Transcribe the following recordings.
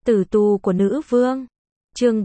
Tử tù của nữ vương. Chương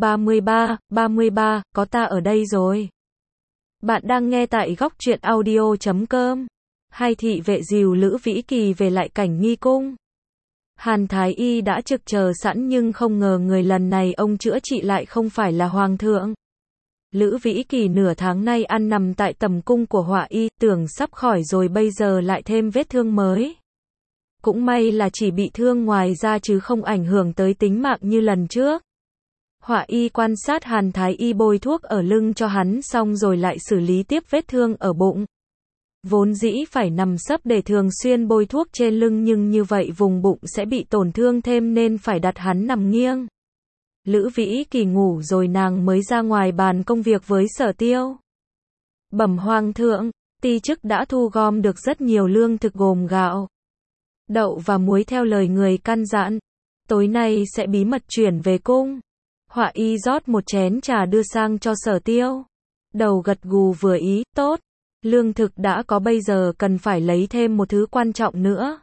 33, có ta ở đây rồi. Bạn đang nghe tại góc truyện audio.com. Hai thị vệ dìu Lữ Vĩ Kỳ về lại cảnh nghi cung. Hàn Thái Y đã trực chờ sẵn nhưng không ngờ người lần này ông chữa trị lại không phải là hoàng thượng. Lữ Vĩ Kỳ nửa tháng nay ăn nằm tại tầm cung của Họa Y, tưởng sắp khỏi rồi bây giờ lại thêm vết thương mới. Cũng may là chỉ bị thương ngoài da chứ không ảnh hưởng tới tính mạng như lần trước. Họa Y quan sát Hàn Thái Y bôi thuốc ở lưng cho hắn xong rồi lại xử lý tiếp vết thương ở bụng. Vốn dĩ phải nằm sấp để thường xuyên bôi thuốc trên lưng nhưng như vậy vùng bụng sẽ bị tổn thương thêm nên phải đặt hắn nằm nghiêng. Lữ Vĩ Kỳ ngủ rồi nàng mới ra ngoài bàn công việc với Sở Tiêu. Bẩm hoàng thượng, ti chức đã thu gom được rất nhiều lương thực gồm gạo, đậu và muối theo lời người căn dặn. Tối nay sẽ bí mật chuyển về cung. Họa Y rót một chén trà đưa sang cho Sở Tiêu. Đầu gật gù vừa ý, tốt. Lương thực đã có bây giờ cần phải lấy thêm một thứ quan trọng nữa.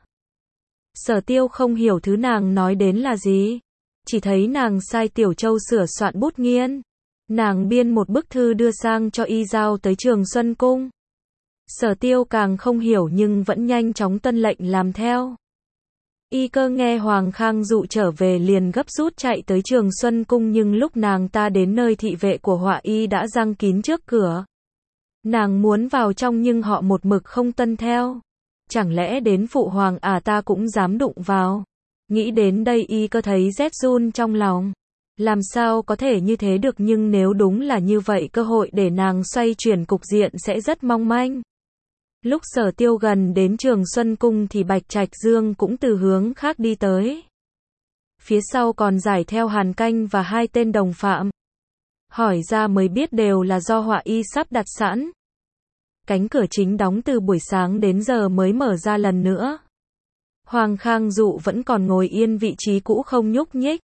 Sở Tiêu không hiểu thứ nàng nói đến là gì. Chỉ thấy nàng sai Tiểu Châu sửa soạn bút nghiên. Nàng biên một bức thư đưa sang cho y giao tới Trường Xuân Cung. Sở Tiêu càng không hiểu nhưng vẫn nhanh chóng tuân lệnh làm theo. Y Cơ nghe Hoàng Khang Dụ trở về liền gấp rút chạy tới Trường Xuân Cung nhưng lúc nàng ta đến nơi thị vệ của Họa Y đã giăng kín trước cửa. Nàng muốn vào trong nhưng họ một mực không tuân theo. Chẳng lẽ đến phụ hoàng ta cũng dám đụng vào. Nghĩ đến đây Y Cơ thấy rét run trong lòng. Làm sao có thể như thế được nhưng nếu đúng là như vậy cơ hội để nàng xoay chuyển cục diện sẽ rất mong manh. Lúc Sở Tiêu gần đến Trường Xuân Cung thì Bạch Trạch Dương cũng từ hướng khác đi tới. Phía sau còn giải theo Hàn Canh và hai tên đồng phạm. Hỏi ra mới biết đều là do Họa Y sắp đặt sẵn. Cánh cửa chính đóng từ buổi sáng đến giờ mới mở ra lần nữa. Hoàng Khang Dụ vẫn còn ngồi yên vị trí cũ không nhúc nhích.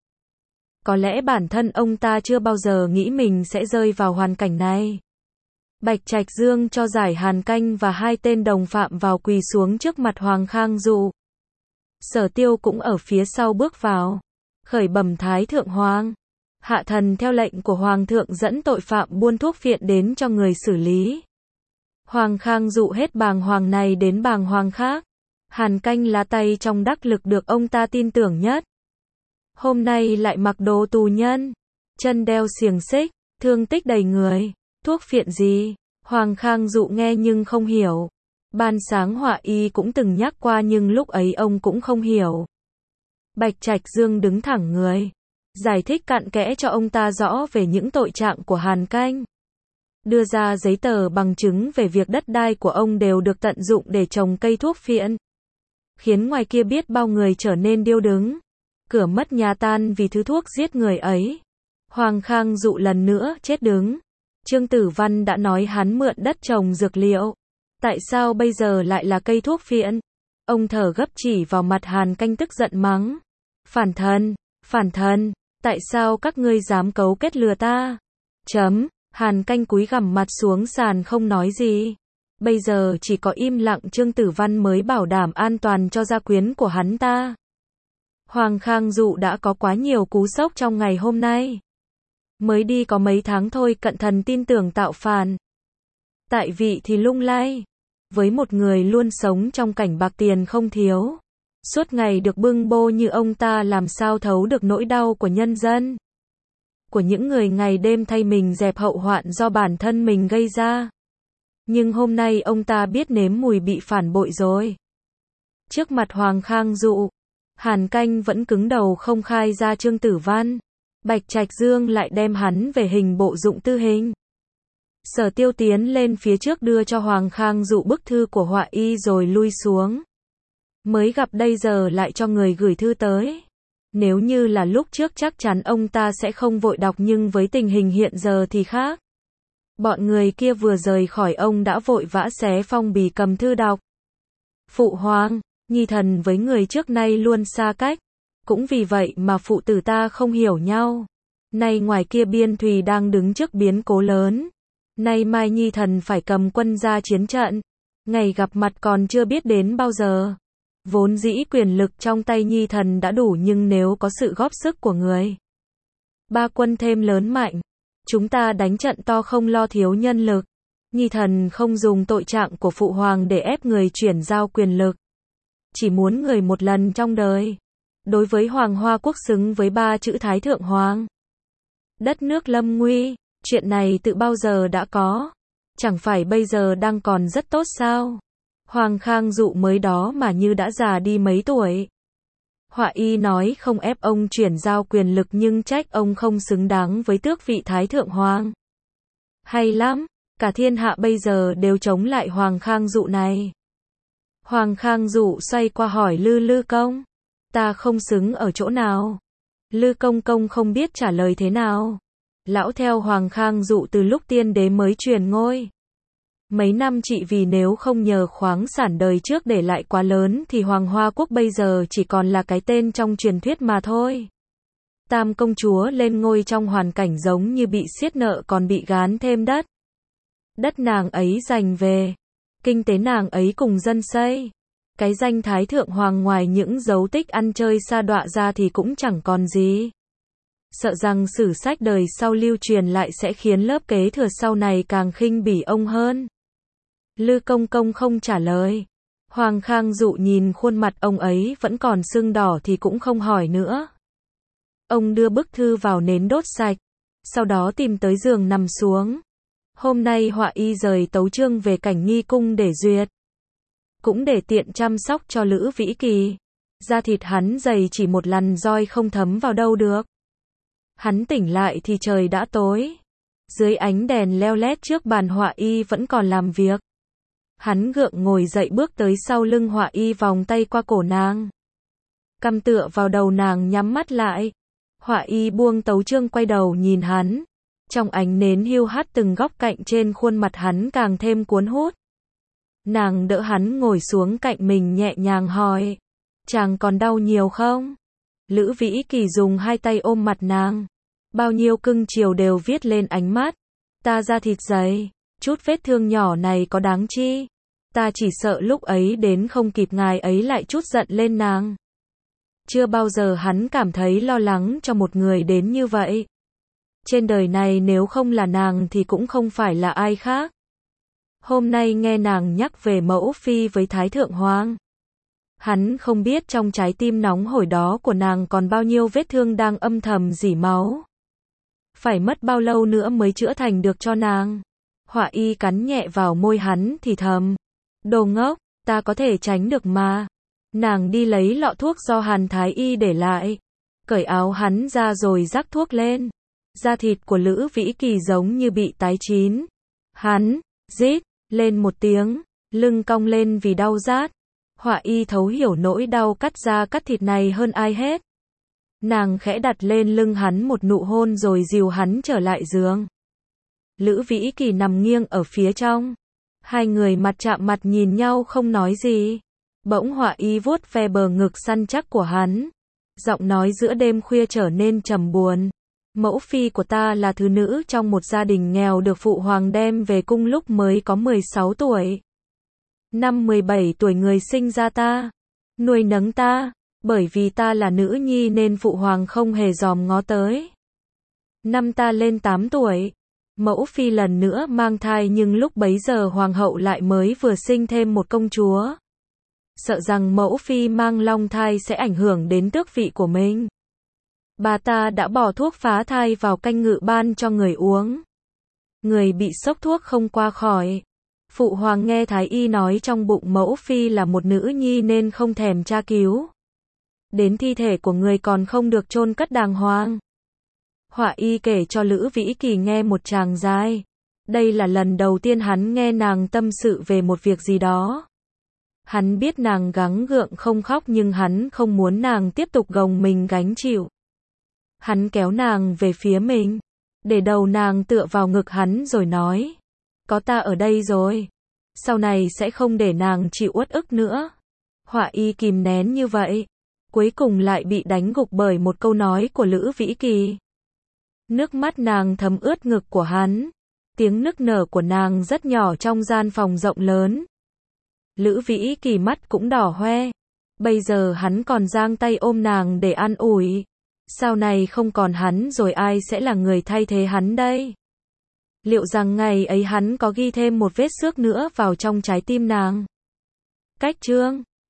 Có lẽ bản thân ông ta chưa bao giờ nghĩ mình sẽ rơi vào hoàn cảnh này. Bạch Trạch Dương cho giải Hàn Canh và hai tên đồng phạm vào quỳ xuống trước mặt Hoàng Khang Dụ. Sở Tiêu cũng ở phía sau bước vào. Khởi bẩm Thái Thượng Hoàng. Hạ thần theo lệnh của Hoàng thượng dẫn tội phạm buôn thuốc phiện đến cho người xử lý. Hoàng Khang Dụ hết bàng hoàng này đến bàng hoàng khác. Hàn Canh là tay trong đắc lực được ông ta tin tưởng nhất. Hôm nay lại mặc đồ tù nhân, chân đeo xiềng xích, thương tích đầy người. Thuốc phiện gì? Hoàng Khang Dụ nghe nhưng không hiểu. Ban sáng Họa Y cũng từng nhắc qua nhưng lúc ấy ông cũng không hiểu. Bạch Trạch Dương đứng thẳng người, giải thích cặn kẽ cho ông ta rõ về những tội trạng của Hàn Canh. Đưa ra giấy tờ bằng chứng về việc đất đai của ông đều được tận dụng để trồng cây thuốc phiện. Khiến ngoài kia biết bao người trở nên điêu đứng. Cửa mất nhà tan vì thứ thuốc giết người ấy. Hoàng Khang Dụ lần nữa chết đứng. Trương Tử Văn đã nói hắn mượn đất trồng dược liệu. Tại sao bây giờ lại là cây thuốc phiện? Ông thở gấp chỉ vào mặt Hàn Canh tức giận mắng. Phản thần, tại sao các ngươi dám cấu kết lừa ta? Hàn Canh cúi gằm mặt xuống sàn không nói gì. Bây giờ chỉ có im lặng Trương Tử Văn mới bảo đảm an toàn cho gia quyến của hắn ta. Hoàng Khang Dụ đã có quá nhiều cú sốc trong ngày hôm nay. Mới đi có mấy tháng thôi cận thần tin tưởng tạo phản. Tại vị thì lung lay. Với một người luôn sống trong cảnh bạc tiền không thiếu. Suốt ngày được bưng bô như ông ta làm sao thấu được nỗi đau của nhân dân. Của những người ngày đêm thay mình dẹp hậu hoạn do bản thân mình gây ra. Nhưng hôm nay ông ta biết nếm mùi bị phản bội rồi. Trước mặt Hoàng Khang Dụ, Hàn Canh vẫn cứng đầu không khai ra Trương Tử Văn. Bạch Trạch Dương lại đem hắn về hình bộ dụng tư hình. Sở Tiêu tiến lên phía trước đưa cho Hoàng Khang Dụ bức thư của Họa Y rồi lui xuống. Mới gặp đây giờ lại cho người gửi thư tới. Nếu như là lúc trước chắc chắn ông ta sẽ không vội đọc nhưng với tình hình hiện giờ thì khác. Bọn người kia vừa rời khỏi ông đã vội vã xé phong bì cầm thư đọc. Phụ hoàng, nhi thần với người trước nay luôn xa cách. Cũng vì vậy mà phụ tử ta không hiểu nhau. Nay ngoài kia biên thùy đang đứng trước biến cố lớn. Nay mai nhi thần phải cầm quân ra chiến trận. Ngày gặp mặt còn chưa biết đến bao giờ. Vốn dĩ quyền lực trong tay Nhi thần đã đủ nhưng nếu có sự góp sức của người ba quân thêm lớn mạnh, chúng ta đánh trận to không lo thiếu nhân lực. Nhi thần không dùng tội trạng của phụ hoàng để ép người chuyển giao quyền lực. Chỉ muốn người một lần trong đời. Đối với Hoàng Hoa Quốc xứng với 3 chữ Thái Thượng Hoàng. Đất nước lâm nguy, chuyện này từ bao giờ đã có. Chẳng phải bây giờ đang còn rất tốt sao? Hoàng Khang Dụ mới đó mà như đã già đi mấy tuổi. Họa y nói không ép ông chuyển giao quyền lực nhưng trách ông không xứng đáng với tước vị Thái Thượng Hoàng. Hay lắm, cả thiên hạ bây giờ đều chống lại Hoàng Khang Dụ này. Hoàng Khang Dụ xoay qua hỏi Lư Lư Công. Ta không xứng ở chỗ nào? Lư Công Công không biết trả lời thế nào. Lão theo Hoàng Khang Dụ từ lúc tiên đế mới truyền ngôi. Mấy năm trị vì nếu không nhờ khoáng sản đời trước để lại quá lớn thì Hoàng Hoa Quốc bây giờ chỉ còn là cái tên trong truyền thuyết mà thôi. Tam công chúa lên ngôi trong hoàn cảnh giống như bị siết nợ còn bị gán thêm đất. Đất nàng ấy giành về. Kinh tế nàng ấy cùng dân xây. Cái danh Thái Thượng Hoàng ngoài những dấu tích ăn chơi sa đọa ra thì cũng chẳng còn gì. Sợ rằng sử sách đời sau lưu truyền lại sẽ khiến lớp kế thừa sau này càng khinh bỉ ông hơn. Lư Công Công không trả lời. Hoàng Khang Dụ nhìn khuôn mặt ông ấy vẫn còn sưng đỏ thì cũng không hỏi nữa. Ông đưa bức thư vào nến đốt sạch. Sau đó tìm tới giường nằm xuống. Hôm nay họa y rời tấu chương về Cảnh Nghi Cung để duyệt. Cũng để tiện chăm sóc cho Lữ Vĩ Kỳ. Da thịt hắn dày chỉ một lần roi không thấm vào đâu được. Hắn tỉnh lại thì trời đã tối. Dưới ánh đèn leo lét trước bàn họa y vẫn còn làm việc. Hắn gượng ngồi dậy bước tới sau lưng họa y vòng tay qua cổ nàng. Cằm tựa vào đầu nàng nhắm mắt lại. Họa y buông tấu chương quay đầu nhìn hắn. Trong ánh nến hiu hắt từng góc cạnh trên khuôn mặt hắn càng thêm cuốn hút. Nàng đỡ hắn ngồi xuống cạnh mình nhẹ nhàng hỏi. Chàng còn đau nhiều không? Lữ Vĩ Kỳ dùng hai tay ôm mặt nàng. Bao nhiêu cưng chiều đều viết lên ánh mắt. Ta da thịt dày, chút vết thương nhỏ này có đáng chi? Ta chỉ sợ lúc ấy đến không kịp ngài ấy lại chút giận lên nàng. Chưa bao giờ hắn cảm thấy lo lắng cho một người đến như vậy. Trên đời này nếu không là nàng thì cũng không phải là ai khác. Hôm nay nghe nàng nhắc về mẫu phi với Thái Thượng Hoàng. Hắn không biết trong trái tim nóng hổi đó của nàng còn bao nhiêu vết thương đang âm thầm rỉ máu. Phải mất bao lâu nữa mới chữa thành được cho nàng. Họa y cắn nhẹ vào môi hắn thì thầm. Đồ ngốc, ta có thể tránh được mà. Nàng đi lấy lọ thuốc do Hàn Thái Y để lại. Cởi áo hắn ra rồi rắc thuốc lên. Da thịt của Lữ Vĩ Kỳ giống như bị tái chín. Hắn, rít lên một tiếng, lưng cong lên vì đau rát. Họa y thấu hiểu nỗi đau cắt da cắt thịt này hơn ai hết. Nàng khẽ đặt lên lưng hắn một nụ hôn rồi dìu hắn trở lại giường. Lữ Vĩ Kỳ nằm nghiêng ở phía trong. Hai người mặt chạm mặt nhìn nhau không nói gì. Bỗng họa y vuốt ve bờ ngực săn chắc của hắn. Giọng nói giữa đêm khuya trở nên trầm buồn. Mẫu phi của ta là thứ nữ trong một gia đình nghèo được phụ hoàng đem về cung lúc mới có 16 tuổi. Năm 17 tuổi người sinh ra ta, nuôi nấng ta, bởi vì ta là nữ nhi nên phụ hoàng không hề dòm ngó tới. Năm ta lên 8 tuổi, mẫu phi lần nữa mang thai nhưng lúc bấy giờ hoàng hậu lại mới vừa sinh thêm một công chúa. Sợ rằng mẫu phi mang long thai sẽ ảnh hưởng đến tước vị của mình. Bà ta đã bỏ thuốc phá thai vào canh ngự ban cho người uống. Người bị sốc thuốc không qua khỏi. Phụ hoàng nghe Thái Y nói trong bụng mẫu phi là một nữ nhi nên không thèm tra cứu. Đến thi thể của người còn không được chôn cất đàng hoàng. Họa y kể cho Lữ Vĩ Kỳ nghe một tràng dài. Đây là lần đầu tiên hắn nghe nàng tâm sự về một việc gì đó. Hắn biết nàng gắng gượng không khóc nhưng hắn không muốn nàng tiếp tục gồng mình gánh chịu. Hắn kéo nàng về phía mình, để đầu nàng tựa vào ngực hắn rồi nói. Có ta ở đây rồi. Sau này sẽ không để nàng chịu uất ức nữa. Họa y kìm nén như vậy. Cuối cùng lại bị đánh gục bởi một câu nói của Lữ Vĩ Kỳ. Nước mắt nàng thấm ướt ngực của hắn. Tiếng nức nở của nàng rất nhỏ trong gian phòng rộng lớn. Lữ Vĩ Kỳ mắt cũng đỏ hoe. Bây giờ hắn còn giang tay ôm nàng để an ủi. Sau này không còn hắn rồi ai sẽ là người thay thế hắn đây? Liệu rằng ngày ấy hắn có ghi thêm một vết xước nữa vào trong trái tim nàng? Cách chương